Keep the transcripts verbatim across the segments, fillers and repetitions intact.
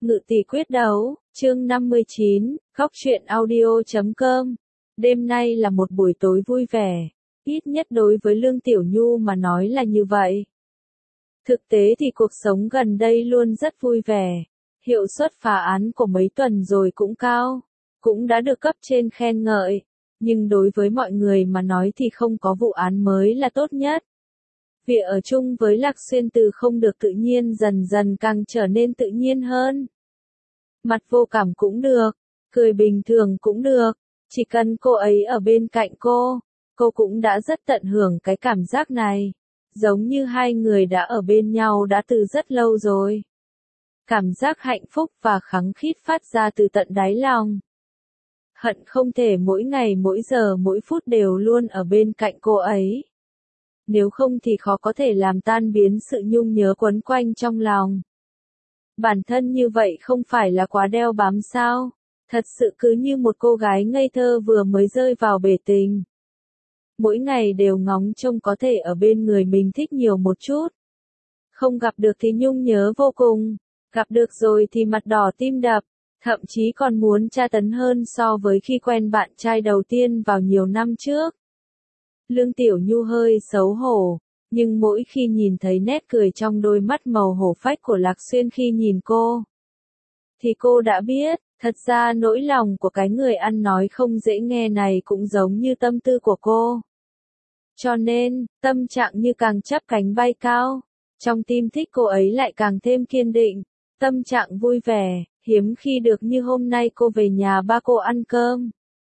Ngự tỷ quyết đấu, chương năm mươi chín, góc truyện audio chấm com. Đêm nay là một buổi tối vui vẻ, ít nhất đối với Lương Tiểu Nhu mà nói là như vậy. Thực tế thì cuộc sống gần đây luôn rất vui vẻ, hiệu suất phá án của mấy tuần rồi cũng cao, cũng đã được cấp trên khen ngợi, nhưng đối với mọi người mà nói thì không có vụ án mới là tốt nhất. Việc ở chung với Lạc Xuyên từ không được tự nhiên dần dần càng trở nên tự nhiên hơn. Mặt vô cảm cũng được, cười bình thường cũng được, chỉ cần cô ấy ở bên cạnh cô, cô cũng đã rất tận hưởng cái cảm giác này, giống như hai người đã ở bên nhau đã từ rất lâu rồi. Cảm giác hạnh phúc và khăng khít phát ra từ tận đáy lòng. Hận không thể mỗi ngày mỗi giờ mỗi phút đều luôn ở bên cạnh cô ấy. Nếu không thì khó có thể làm tan biến sự nhung nhớ quấn quanh trong lòng. Bản thân như vậy không phải là quá đeo bám sao, thật sự cứ như một cô gái ngây thơ vừa mới rơi vào bể tình. Mỗi ngày đều ngóng trông có thể ở bên người mình thích nhiều một chút. Không gặp được thì nhung nhớ vô cùng, gặp được rồi thì mặt đỏ tim đập, thậm chí còn muốn tra tấn hơn so với khi quen bạn trai đầu tiên vào nhiều năm trước. Lương Tiểu Nhu hơi xấu hổ, nhưng mỗi khi nhìn thấy nét cười trong đôi mắt màu hổ phách của Lạc Xuyên khi nhìn cô, thì cô đã biết, thật ra nỗi lòng của cái người ăn nói không dễ nghe này cũng giống như tâm tư của cô. Cho nên, tâm trạng như càng chắp cánh bay cao, trong tim thích cô ấy lại càng thêm kiên định, tâm trạng vui vẻ, hiếm khi được như hôm nay cô về nhà ba cô ăn cơm.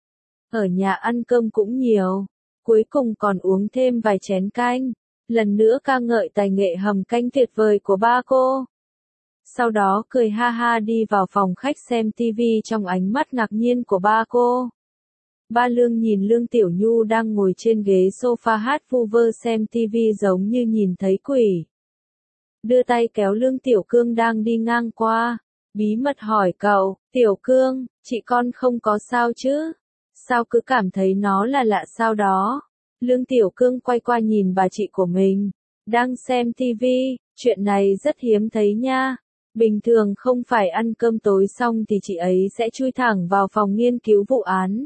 Ở nhà ăn cơm cũng nhiều, cuối cùng còn uống thêm vài chén canh, lần nữa ca ngợi tài nghệ hầm canh tuyệt vời của ba cô. Sau đó cười ha ha đi vào phòng khách xem tivi trong ánh mắt ngạc nhiên của ba cô. Ba Lương nhìn Lương Tiểu Nhu đang ngồi trên ghế sofa hát vu vơ xem tivi giống như nhìn thấy quỷ. Đưa tay kéo Lương Tiểu Cương đang đi ngang qua, bí mật hỏi cậu, Tiểu Cương, chị con không có sao chứ? Sao cứ cảm thấy nó là lạ sao đó? Lương Tiểu Cương quay qua nhìn bà chị của mình, đang xem tivi, chuyện này rất hiếm thấy nha. Bình thường không phải ăn cơm tối xong thì chị ấy sẽ chui thẳng vào phòng nghiên cứu vụ án.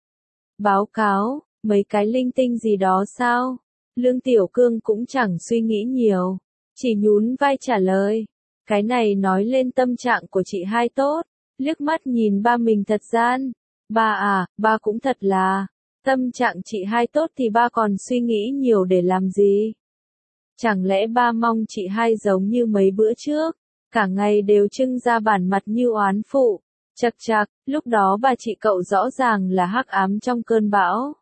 Báo cáo, mấy cái linh tinh gì đó sao? Lương Tiểu Cương cũng chẳng suy nghĩ nhiều, chỉ nhún vai trả lời. Cái này nói lên tâm trạng của chị hai tốt, liếc mắt nhìn ba mình thật gian. Ba à, ba cũng thật là, tâm trạng chị hai tốt thì ba còn suy nghĩ nhiều để làm gì? Chẳng lẽ ba mong chị hai giống như mấy bữa trước, cả ngày đều trưng ra bản mặt như oán phụ? Chậc chậc, lúc đó bà chị cậu rõ ràng là hắc ám trong cơn bão.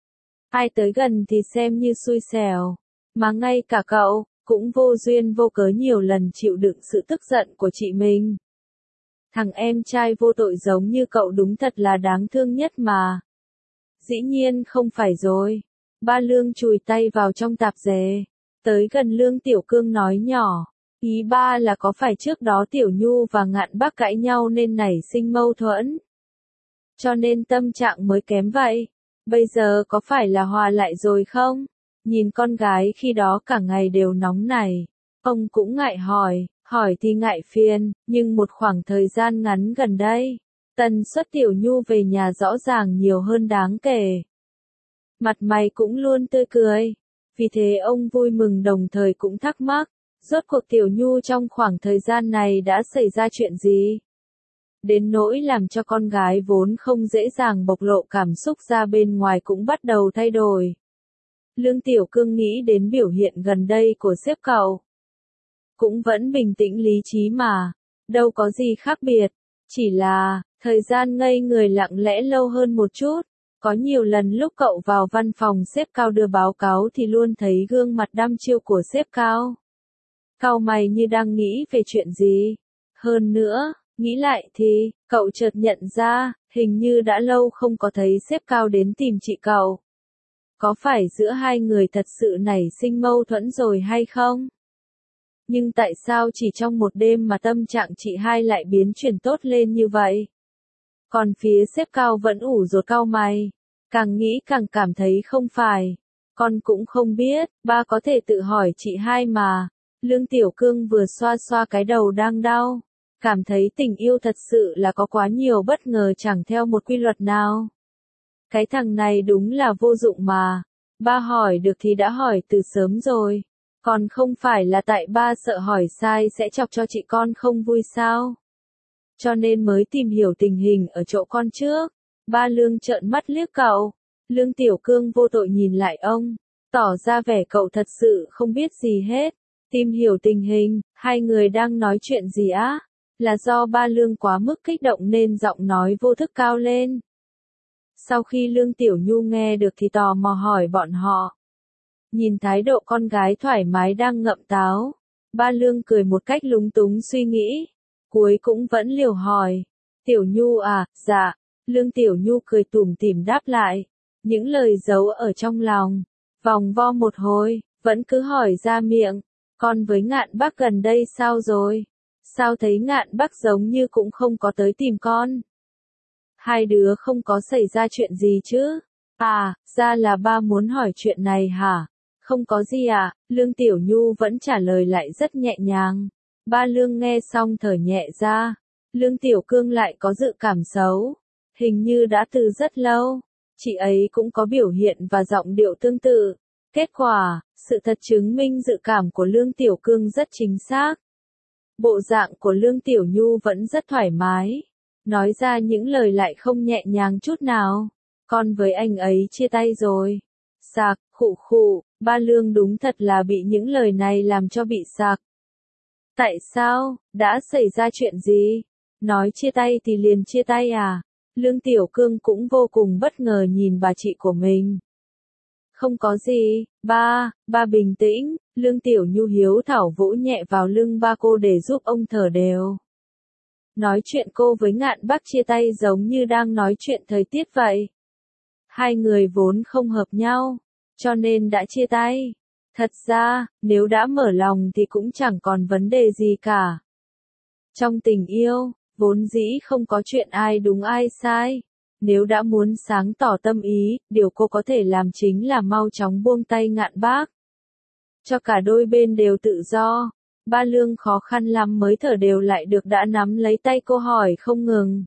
Ai tới gần thì xem như xui xẻo, mà ngay cả cậu, cũng vô duyên vô cớ nhiều lần chịu đựng sự tức giận của chị mình. Thằng em trai vô tội giống như cậu đúng thật là đáng thương nhất mà. Dĩ nhiên không phải rồi. Ba Lương chùi tay vào trong tạp dề, tới gần Lương Tiểu Cương nói nhỏ. Ý ba là có phải trước đó Tiểu Nhu và Ngạn Bác cãi nhau nên nảy sinh mâu thuẫn, cho nên tâm trạng mới kém vậy. Bây giờ có phải là hòa lại rồi không? Nhìn con gái khi đó cả ngày đều nóng này, ông cũng ngại hỏi, hỏi thì ngại phiền, nhưng một khoảng thời gian ngắn gần đây, tần suất Tiểu Nhu về nhà rõ ràng nhiều hơn đáng kể. Mặt mày cũng luôn tươi cười, vì thế ông vui mừng đồng thời cũng thắc mắc. Rốt cuộc Tiểu Nhu trong khoảng thời gian này đã xảy ra chuyện gì? Đến nỗi làm cho con gái vốn không dễ dàng bộc lộ cảm xúc ra bên ngoài cũng bắt đầu thay đổi. Lương Tiểu Cương nghĩ đến biểu hiện gần đây của sếp cậu. Cũng vẫn bình tĩnh lý trí mà, đâu có gì khác biệt. Chỉ là, thời gian ngây người lặng lẽ lâu hơn một chút. Có nhiều lần lúc cậu vào văn phòng sếp cao đưa báo cáo thì luôn thấy gương mặt đăm chiêu của sếp cao. Cau mày như đang nghĩ về chuyện gì. Hơn nữa, nghĩ lại thì, cậu chợt nhận ra, hình như đã lâu không có thấy sếp cao đến tìm chị cậu. Có phải giữa hai người thật sự nảy sinh mâu thuẫn rồi hay không? Nhưng tại sao chỉ trong một đêm mà tâm trạng chị hai lại biến chuyển tốt lên như vậy? Còn phía sếp cao vẫn ủ rột cau mày. Càng nghĩ càng cảm thấy không phải. Con cũng không biết, ba có thể tự hỏi chị hai mà. Lương Tiểu Cương vừa xoa xoa cái đầu đang đau, cảm thấy tình yêu thật sự là có quá nhiều bất ngờ chẳng theo một quy luật nào. Cái thằng này đúng là vô dụng mà. Ba hỏi được thì đã hỏi từ sớm rồi. Còn không phải là tại ba sợ hỏi sai sẽ chọc cho chị con không vui sao? Cho nên mới tìm hiểu tình hình ở chỗ con trước. Ba Lương trợn mắt liếc cậu. Lương Tiểu Cương vô tội nhìn lại ông, tỏ ra vẻ cậu thật sự không biết gì hết. Tìm hiểu tình hình, hai người đang nói chuyện gì á? Là do ba Lương quá mức kích động nên giọng nói vô thức cao lên. Sau khi Lương Tiểu Nhu nghe được thì tò mò hỏi bọn họ. Nhìn thái độ con gái thoải mái đang ngậm táo, ba Lương cười một cách lúng túng suy nghĩ. Cuối cũng vẫn liều hỏi. Tiểu Nhu à, dạ. Lương Tiểu Nhu cười tủm tỉm đáp lại. Những lời giấu ở trong lòng. Vòng vo một hồi, vẫn cứ hỏi ra miệng. Con với Ngạn Bác gần đây sao rồi? Sao thấy Ngạn Bác giống như cũng không có tới tìm con? Hai đứa không có xảy ra chuyện gì chứ? À, ra là ba muốn hỏi chuyện này hả? Không có gì à, Lương Tiểu Nhu vẫn trả lời lại rất nhẹ nhàng. Ba Lương nghe xong thở nhẹ ra. Lương Tiểu Cương lại có dự cảm xấu. Hình như đã từ rất lâu. Chị ấy cũng có biểu hiện và giọng điệu tương tự. Kết quả, sự thật chứng minh dự cảm của Lương Tiểu Cương rất chính xác. Bộ dạng của Lương Tiểu Nhu vẫn rất thoải mái. Nói ra những lời lại không nhẹ nhàng chút nào. Con với anh ấy chia tay rồi. Sạc, khụ khụ, ba Lương đúng thật là bị những lời này làm cho bị sạc. Tại sao, đã xảy ra chuyện gì? Nói chia tay thì liền chia tay à? Lương Tiểu Cương cũng vô cùng bất ngờ nhìn bà chị của mình. Không có gì, ba, ba bình tĩnh. Lương Tiểu Nhu hiếu thảo vỗ nhẹ vào lưng ba cô để giúp ông thở đều. Nói chuyện cô với Ngạn Bác chia tay giống như đang nói chuyện thời tiết vậy. Hai người vốn không hợp nhau, cho nên đã chia tay. Thật ra, nếu đã mở lòng thì cũng chẳng còn vấn đề gì cả. Trong tình yêu, vốn dĩ không có chuyện ai đúng ai sai. Nếu đã muốn sáng tỏ tâm ý, điều cô có thể làm chính là mau chóng buông tay Ngạn Bác. Cho cả đôi bên đều tự do. Ba Lương khó khăn lắm mới thở đều lại được đã nắm lấy tay cô hỏi không ngừng.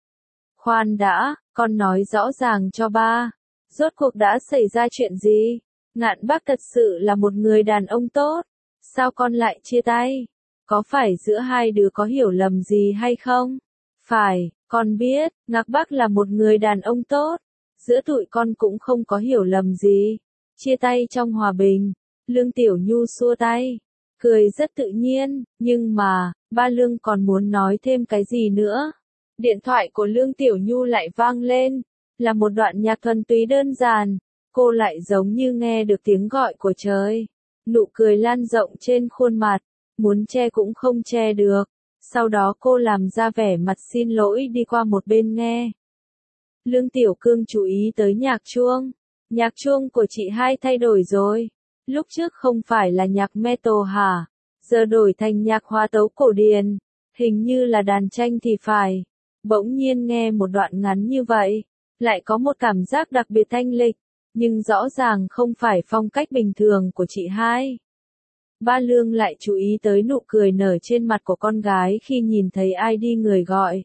Khoan đã, con nói rõ ràng cho ba. Rốt cuộc đã xảy ra chuyện gì? Ngạn Bác thật sự là một người đàn ông tốt. Sao con lại chia tay? Có phải giữa hai đứa có hiểu lầm gì hay không? Phải, con biết, Ngạn Bác là một người đàn ông tốt. Giữa tụi con cũng không có hiểu lầm gì. Chia tay trong hòa bình. Lương Tiểu Nhu xua tay. Cười rất tự nhiên, nhưng mà, ba Lương còn muốn nói thêm cái gì nữa. Điện thoại của Lương Tiểu Nhu lại vang lên. Là một đoạn nhạc thuần túy đơn giản. Cô lại giống như nghe được tiếng gọi của trời. Nụ cười lan rộng trên khuôn mặt. Muốn che cũng không che được. Sau đó cô làm ra vẻ mặt xin lỗi đi qua một bên nghe. Lương Tiểu Cương chú ý tới nhạc chuông. Nhạc chuông của chị hai thay đổi rồi. Lúc trước không phải là nhạc metal hả? Giờ đổi thành nhạc hòa tấu cổ điển. Hình như là đàn tranh thì phải. Bỗng nhiên nghe một đoạn ngắn như vậy. Lại có một cảm giác đặc biệt thanh lịch. Nhưng rõ ràng không phải phong cách bình thường của chị hai. Ba Lương lại chú ý tới nụ cười nở trên mặt của con gái khi nhìn thấy ai đi người gọi.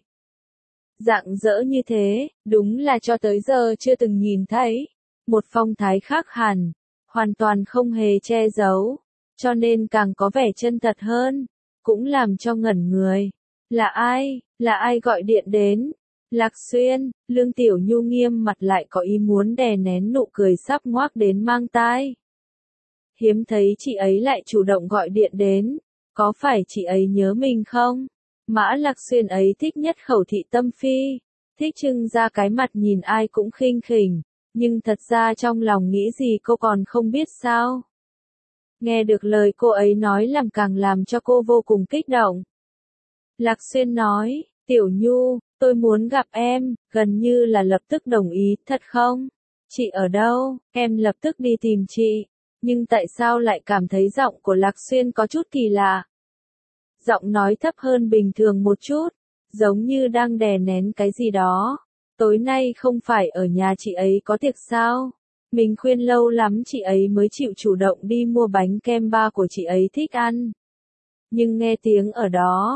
Rạng rỡ như thế, đúng là cho tới giờ chưa từng nhìn thấy. Một phong thái khác hẳn, hoàn toàn không hề che giấu, cho nên càng có vẻ chân thật hơn, cũng làm cho ngẩn người. Là ai, là ai gọi điện đến? Lạc Xuyên, Lương Tiểu Nhu nghiêm mặt lại có ý muốn đè nén nụ cười sắp ngoác đến mang tai. Hiếm thấy chị ấy lại chủ động gọi điện đến, có phải chị ấy nhớ mình không? Mã Lạc Xuyên ấy thích nhất khẩu thị tâm phi, thích trưng ra cái mặt nhìn ai cũng khinh khỉnh, nhưng thật ra trong lòng nghĩ gì cô còn không biết sao. Nghe được lời cô ấy nói làm càng làm cho cô vô cùng kích động. Lạc Xuyên nói, Tiểu Nhu, tôi muốn gặp em, gần như là lập tức đồng ý, thật không? Chị ở đâu? Em lập tức đi tìm chị. Nhưng tại sao lại cảm thấy giọng của Lạc Xuyên có chút kỳ lạ? Giọng nói thấp hơn bình thường một chút, giống như đang đè nén cái gì đó. Tối nay không phải ở nhà chị ấy có tiệc sao? Mình khuyên lâu lắm chị ấy mới chịu chủ động đi mua bánh kem ba của chị ấy thích ăn. Nhưng nghe tiếng ở đó,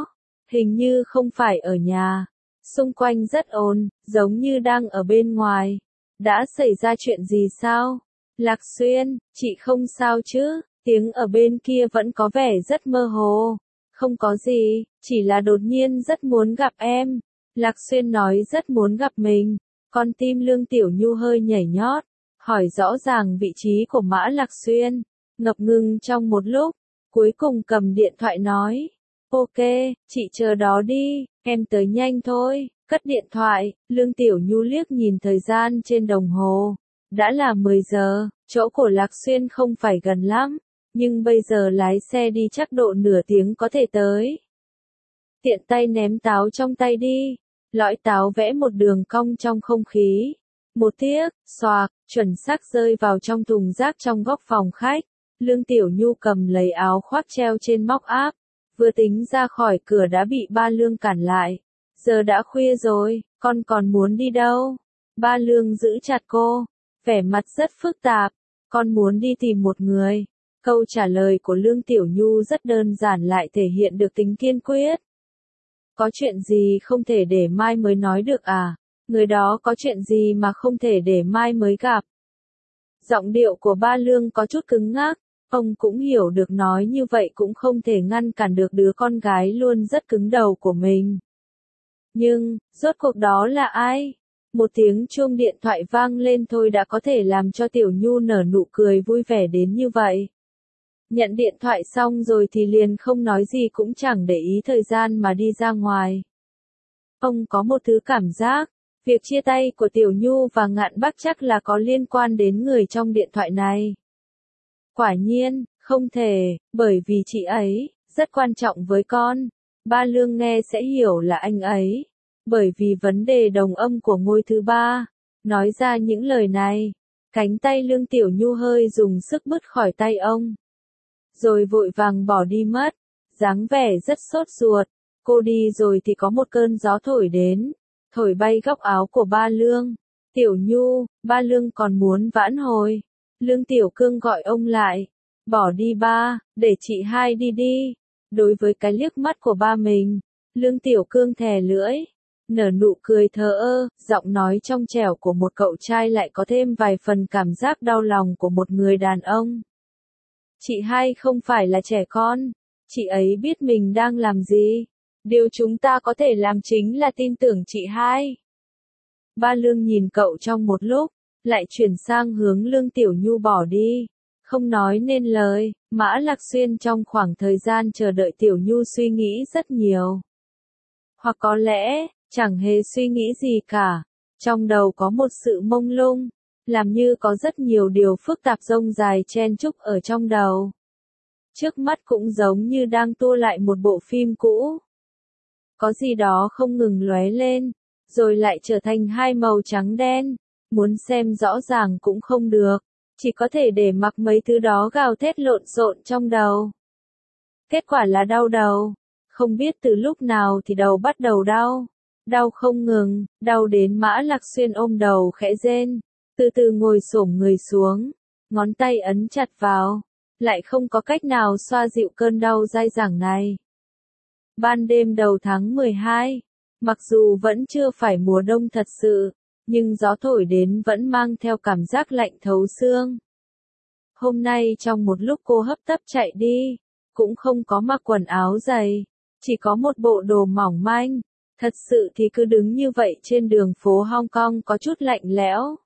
hình như không phải ở nhà. Xung quanh rất ồn, giống như đang ở bên ngoài. Đã xảy ra chuyện gì sao? Lạc Xuyên, chị không sao chứ? Tiếng ở bên kia vẫn có vẻ rất mơ hồ. Không có gì, chỉ là đột nhiên rất muốn gặp em. Lạc Xuyên nói rất muốn gặp mình. Con tim Lương Tiểu Nhu hơi nhảy nhót, hỏi rõ ràng vị trí của Mã Lạc Xuyên. Ngập ngừng trong một lúc, cuối cùng cầm điện thoại nói. Ok, chị chờ đó đi, em tới nhanh thôi. Cất điện thoại, Lương Tiểu Nhu liếc nhìn thời gian trên đồng hồ. Đã là mười giờ, chỗ của Lạc Xuyên không phải gần lắm, nhưng bây giờ lái xe đi chắc độ nửa tiếng có thể tới. Tiện tay ném táo trong tay đi, lõi táo vẽ một đường cong trong không khí. Một tiếc, xoạc, chuẩn xác rơi vào trong thùng rác trong góc phòng khách. Lương Tiểu Nhu cầm lấy áo khoác treo trên móc áp, vừa tính ra khỏi cửa đã bị ba Lương cản lại. Giờ đã khuya rồi, con còn muốn đi đâu? Ba Lương giữ chặt cô, vẻ mặt rất phức tạp. Con muốn đi tìm một người. Câu trả lời của Lương Tiểu Nhu rất đơn giản lại thể hiện được tính kiên quyết. Có chuyện gì không thể để mai mới nói được à? Người đó có chuyện gì mà không thể để mai mới gặp? Giọng điệu của ba Lương có chút cứng ngắc. Ông cũng hiểu được nói như vậy cũng không thể ngăn cản được đứa con gái luôn rất cứng đầu của mình. Nhưng, rốt cuộc đó là ai? Một tiếng chuông điện thoại vang lên thôi đã có thể làm cho Tiểu Nhu nở nụ cười vui vẻ đến như vậy. Nhận điện thoại xong rồi thì liền không nói gì cũng chẳng để ý thời gian mà đi ra ngoài. Ông có một thứ cảm giác, việc chia tay của Tiểu Nhu và Ngạn Bắc chắc là có liên quan đến người trong điện thoại này. Quả nhiên, không thể, bởi vì chị ấy, rất quan trọng với con. Ba Lương nghe sẽ hiểu là anh ấy. Bởi vì vấn đề đồng âm của ngôi thứ ba. Nói ra những lời này, cánh tay Lương Tiểu Nhu hơi dùng sức bứt khỏi tay ông. Rồi vội vàng bỏ đi mất, dáng vẻ rất sốt ruột. Cô đi rồi thì có một cơn gió thổi đến, thổi bay góc áo của ba Lương. Tiểu Nhu, ba Lương còn muốn vãn hồi. Lương Tiểu Cương gọi ông lại. Bỏ đi ba, để chị hai đi đi. Đối với cái liếc mắt của ba mình, Lương Tiểu Cương thè lưỡi, nở nụ cười thờ ơ, giọng nói trong trẻo của một cậu trai lại có thêm vài phần cảm giác đau lòng của một người đàn ông. Chị hai không phải là trẻ con, chị ấy biết mình đang làm gì. Điều chúng ta có thể làm chính là tin tưởng chị hai. Ba Lương nhìn cậu trong một lúc, lại chuyển sang hướng Lương Tiểu Nhu bỏ đi. Không nói nên lời, Mã Lạc Xuyên trong khoảng thời gian chờ đợi Tiểu Nhu suy nghĩ rất nhiều. Hoặc có lẽ, chẳng hề suy nghĩ gì cả. Trong đầu có một sự mông lung, làm như có rất nhiều điều phức tạp rông dài chen chúc ở trong đầu. Trước mắt cũng giống như đang tua lại một bộ phim cũ. Có gì đó không ngừng lóe lên, rồi lại trở thành hai màu trắng đen. Muốn xem rõ ràng cũng không được, chỉ có thể để mặc mấy thứ đó gào thét lộn xộn trong đầu. Kết quả là đau đầu, không biết từ lúc nào thì đầu bắt đầu đau. Đau không ngừng, đau đến Mã Lạc Xuyên ôm đầu khẽ rên, từ từ ngồi xổm người xuống, ngón tay ấn chặt vào, lại không có cách nào xoa dịu cơn đau dai dẳng này. Ban đêm đầu tháng mười hai, mặc dù vẫn chưa phải mùa đông thật sự, nhưng gió thổi đến vẫn mang theo cảm giác lạnh thấu xương. Hôm nay trong một lúc cô hấp tấp chạy đi, cũng không có mặc quần áo dày, chỉ có một bộ đồ mỏng manh. Thật sự thì cứ đứng như vậy trên đường phố Hong Kong có chút lạnh lẽo.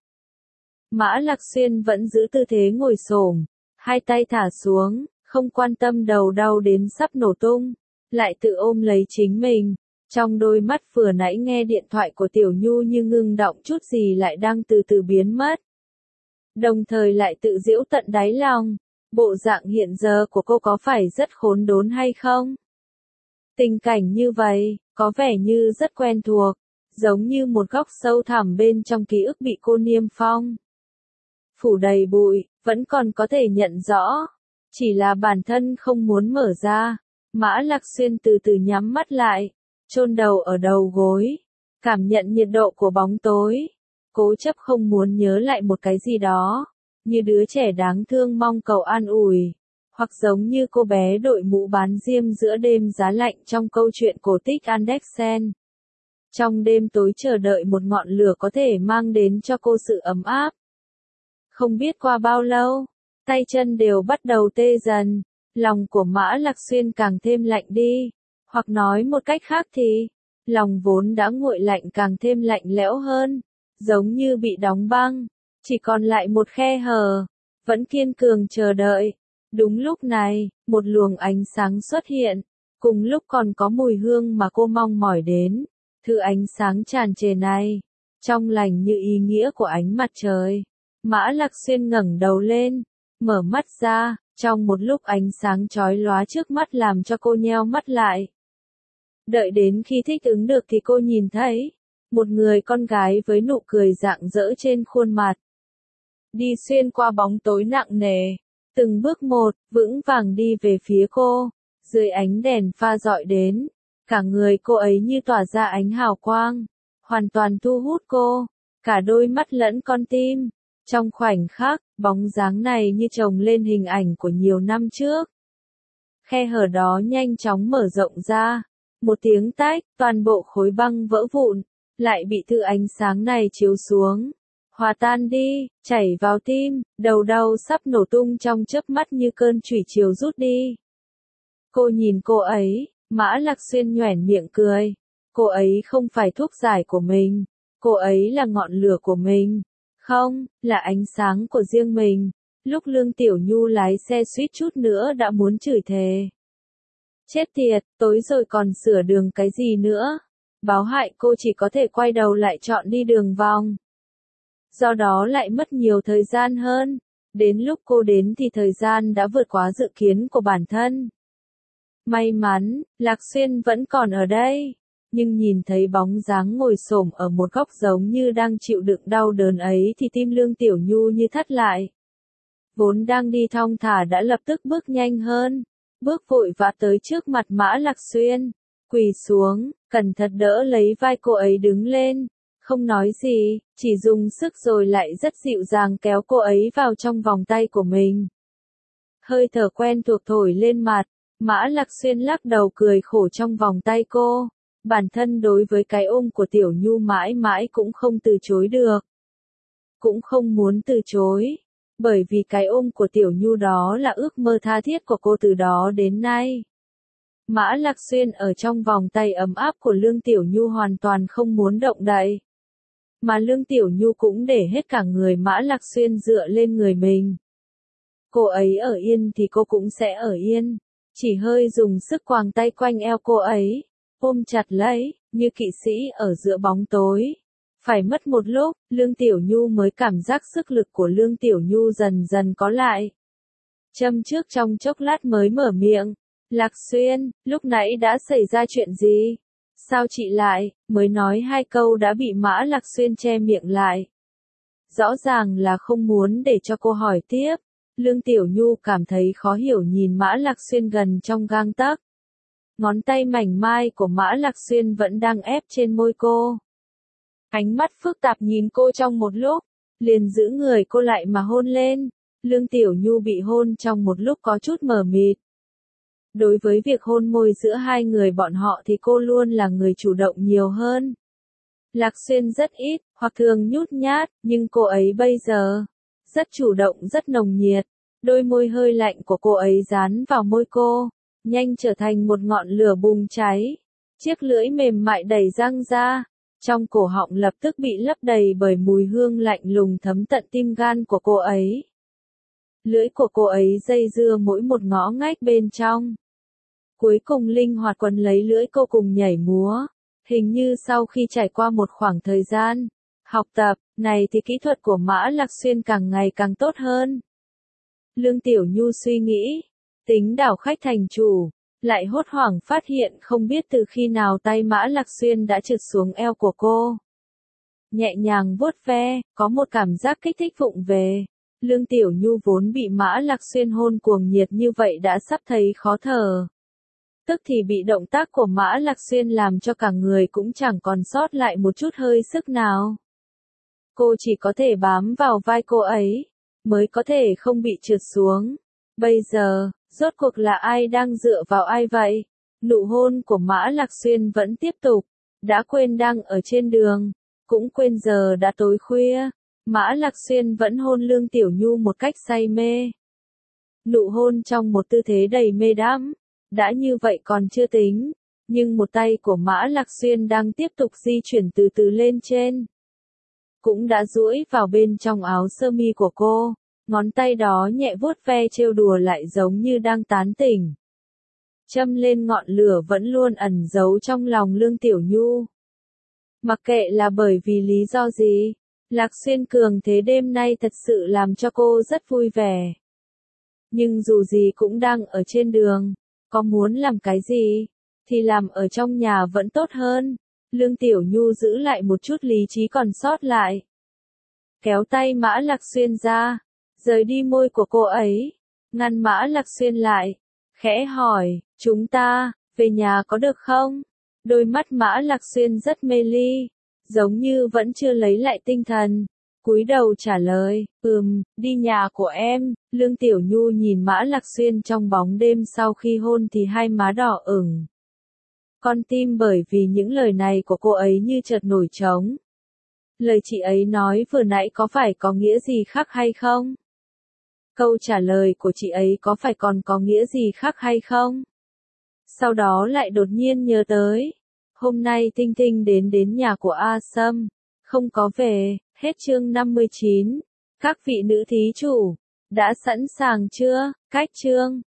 Mã Lạc Xuyên vẫn giữ tư thế ngồi xổm, hai tay thả xuống, không quan tâm đầu đau đến sắp nổ tung, lại tự ôm lấy chính mình. Trong đôi mắt vừa nãy nghe điện thoại của Tiểu Nhu như ngưng động chút gì lại đang từ từ biến mất. Đồng thời lại tự giễu tận đáy lòng, bộ dạng hiện giờ của cô có phải rất khốn đốn hay không? Tình cảnh như vậy, có vẻ như rất quen thuộc, giống như một góc sâu thẳm bên trong ký ức bị cô niêm phong. Phủ đầy bụi, vẫn còn có thể nhận rõ, chỉ là bản thân không muốn mở ra. Mã Lạc Xuyên từ từ nhắm mắt lại, chôn đầu ở đầu gối, cảm nhận nhiệt độ của bóng tối, cố chấp không muốn nhớ lại một cái gì đó, như đứa trẻ đáng thương mong cầu an ủi, hoặc giống như cô bé đội mũ bán diêm giữa đêm giá lạnh trong câu chuyện cổ tích Andersen. Trong đêm tối chờ đợi một ngọn lửa có thể mang đến cho cô sự ấm áp. Không biết qua bao lâu, tay chân đều bắt đầu tê dần, lòng của Mã Lạc Xuyên càng thêm lạnh đi, hoặc nói một cách khác thì, lòng vốn đã nguội lạnh càng thêm lạnh lẽo hơn, giống như bị đóng băng, chỉ còn lại một khe hở, vẫn kiên cường chờ đợi. Đúng lúc này, một luồng ánh sáng xuất hiện, cùng lúc còn có mùi hương mà cô mong mỏi đến. Thứ ánh sáng tràn trề này, trong lành như ý nghĩa của ánh mặt trời. Mã Lạc Xuyên ngẩng đầu lên, mở mắt ra, trong một lúc ánh sáng chói lóa trước mắt làm cho cô nheo mắt lại. Đợi đến khi thích ứng được thì cô nhìn thấy, một người con gái với nụ cười rạng rỡ trên khuôn mặt. Đi xuyên qua bóng tối nặng nề, từng bước một, vững vàng đi về phía cô, dưới ánh đèn pha rọi đến. Cả người cô ấy như tỏa ra ánh hào quang, hoàn toàn thu hút cô, cả đôi mắt lẫn con tim. Trong khoảnh khắc, bóng dáng này như chồng lên hình ảnh của nhiều năm trước. Khe hở đó nhanh chóng mở rộng ra, một tiếng tách, toàn bộ khối băng vỡ vụn, lại bị thứ ánh sáng này chiếu xuống. Hòa tan đi, chảy vào tim, đầu đau sắp nổ tung trong chớp mắt như cơn thủy triều rút đi. Cô nhìn cô ấy. Mã Lạc Xuyên nhoẻn miệng cười. Cô ấy không phải thuốc giải của mình. Cô ấy là ngọn lửa của mình. Không, là ánh sáng của riêng mình. Lúc Lương Tiểu Nhu lái xe suýt chút nữa đã muốn chửi thề. Chết tiệt, tối rồi còn sửa đường cái gì nữa. Báo hại cô chỉ có thể quay đầu lại chọn đi đường vòng. Do đó lại mất nhiều thời gian hơn. Đến lúc cô đến thì thời gian đã vượt quá dự kiến của bản thân. May mắn, Lạc Xuyên vẫn còn ở đây, nhưng nhìn thấy bóng dáng ngồi xổm ở một góc giống như đang chịu đựng đau đớn ấy thì tim Lương Tiểu Nhu như thắt lại. Vốn đang đi thong thả đã lập tức bước nhanh hơn, bước vội vã tới trước mặt Mã Lạc Xuyên, quỳ xuống, cẩn thận đỡ lấy vai cô ấy đứng lên, không nói gì, chỉ dùng sức rồi lại rất dịu dàng kéo cô ấy vào trong vòng tay của mình. Hơi thở quen thuộc thổi lên mặt. Mã Lạc Xuyên lắc đầu cười khổ trong vòng tay cô, bản thân đối với cái ôm của Tiểu Nhu mãi mãi cũng không từ chối được. Cũng không muốn từ chối, bởi vì cái ôm của Tiểu Nhu đó là ước mơ tha thiết của cô từ đó đến nay. Mã Lạc Xuyên ở trong vòng tay ấm áp của Lương Tiểu Nhu hoàn toàn không muốn động đậy. Mà Lương Tiểu Nhu cũng để hết cả người Mã Lạc Xuyên dựa lên người mình. Cô ấy ở yên thì cô cũng sẽ ở yên. Chỉ hơi dùng sức quàng tay quanh eo cô ấy, ôm chặt lấy, như kỵ sĩ ở giữa bóng tối. Phải mất một lúc, Lương Tiểu Nhu mới cảm giác sức lực của Lương Tiểu Nhu dần dần có lại. Châm trước trong chốc lát mới mở miệng. Lạc Xuyên, lúc nãy đã xảy ra chuyện gì? Sao chị lại, mới nói hai câu đã bị Mã Lạc Xuyên che miệng lại. Rõ ràng là không muốn để cho cô hỏi tiếp. Lương Tiểu Nhu cảm thấy khó hiểu nhìn Mã Lạc Xuyên gần trong gang tấc. Ngón tay mảnh mai của Mã Lạc Xuyên vẫn đang ép trên môi cô. Ánh mắt phức tạp nhìn cô trong một lúc, liền giữ người cô lại mà hôn lên. Lương Tiểu Nhu bị hôn trong một lúc có chút mờ mịt. Đối với việc hôn môi giữa hai người bọn họ thì cô luôn là người chủ động nhiều hơn. Lạc Xuyên rất ít, hoặc thường nhút nhát, nhưng cô ấy bây giờ rất chủ động rất nồng nhiệt, đôi môi hơi lạnh của cô ấy dán vào môi cô, nhanh trở thành một ngọn lửa bùng cháy. Chiếc lưỡi mềm mại đẩy răng ra, trong cổ họng lập tức bị lấp đầy bởi mùi hương lạnh lùng thấm tận tim gan của cô ấy. Lưỡi của cô ấy dây dưa mỗi một ngõ ngách bên trong. Cuối cùng linh hoạt quấn lấy lưỡi cô cùng nhảy múa, hình như sau khi trải qua một khoảng thời gian học tập, này thì kỹ thuật của Mã Lạc Xuyên càng ngày càng tốt hơn. Lương Tiểu Nhu suy nghĩ, tính đảo khách thành chủ, lại hốt hoảng phát hiện không biết từ khi nào tay Mã Lạc Xuyên đã trượt xuống eo của cô. Nhẹ nhàng vuốt ve, có một cảm giác kích thích vụng về. Lương Tiểu Nhu vốn bị Mã Lạc Xuyên hôn cuồng nhiệt như vậy đã sắp thấy khó thở. Tức thì bị động tác của Mã Lạc Xuyên làm cho cả người cũng chẳng còn sót lại một chút hơi sức nào. Cô chỉ có thể bám vào vai cô ấy, mới có thể không bị trượt xuống. Bây giờ, Rốt cuộc là ai đang dựa vào ai vậy? Nụ hôn của Mã Lạc Xuyên vẫn tiếp tục, đã quên đang ở trên đường, cũng quên giờ đã tối khuya, Mã Lạc Xuyên vẫn hôn Lương Tiểu Nhu một cách say mê. Nụ hôn trong một tư thế đầy mê đắm, đã như vậy còn chưa tính, nhưng một tay của Mã Lạc Xuyên đang tiếp tục di chuyển từ từ lên trên, cũng đã duỗi vào bên trong áo sơ mi của cô, ngón tay đó nhẹ vuốt ve trêu đùa lại giống như đang tán tỉnh. Châm lên ngọn lửa vẫn luôn ẩn giấu trong lòng Lương Tiểu Nhu. Mặc kệ là bởi vì lý do gì, Lạc Xuyên cường thế đêm nay thật sự làm cho cô rất vui vẻ. Nhưng dù gì cũng đang ở trên đường, có muốn làm cái gì, thì làm ở trong nhà vẫn tốt hơn. Lương Tiểu Nhu giữ lại một chút lý trí còn sót lại. Kéo tay Mã Lạc Xuyên ra, rời đi môi của cô ấy, ngăn Mã Lạc Xuyên lại, khẽ hỏi, chúng ta, về nhà có được không? Đôi mắt Mã Lạc Xuyên rất mê ly, giống như vẫn chưa lấy lại tinh thần. Cúi đầu trả lời, ừm, đi nhà của em. Lương Tiểu Nhu nhìn Mã Lạc Xuyên trong bóng đêm sau khi hôn thì hai má đỏ ửng. Con tim bởi vì những lời này của cô ấy như chợt nổi trống. Lời chị ấy nói vừa nãy có phải có nghĩa gì khác hay không? Câu trả lời của chị ấy có phải còn có nghĩa gì khác hay không? Sau đó lại đột nhiên nhớ tới. Hôm nay Tinh Tinh đến đến nhà của A Sâm, không có về. Hết chương năm mươi chín. Các vị nữ thí chủ, đã sẵn sàng chưa? Cách chương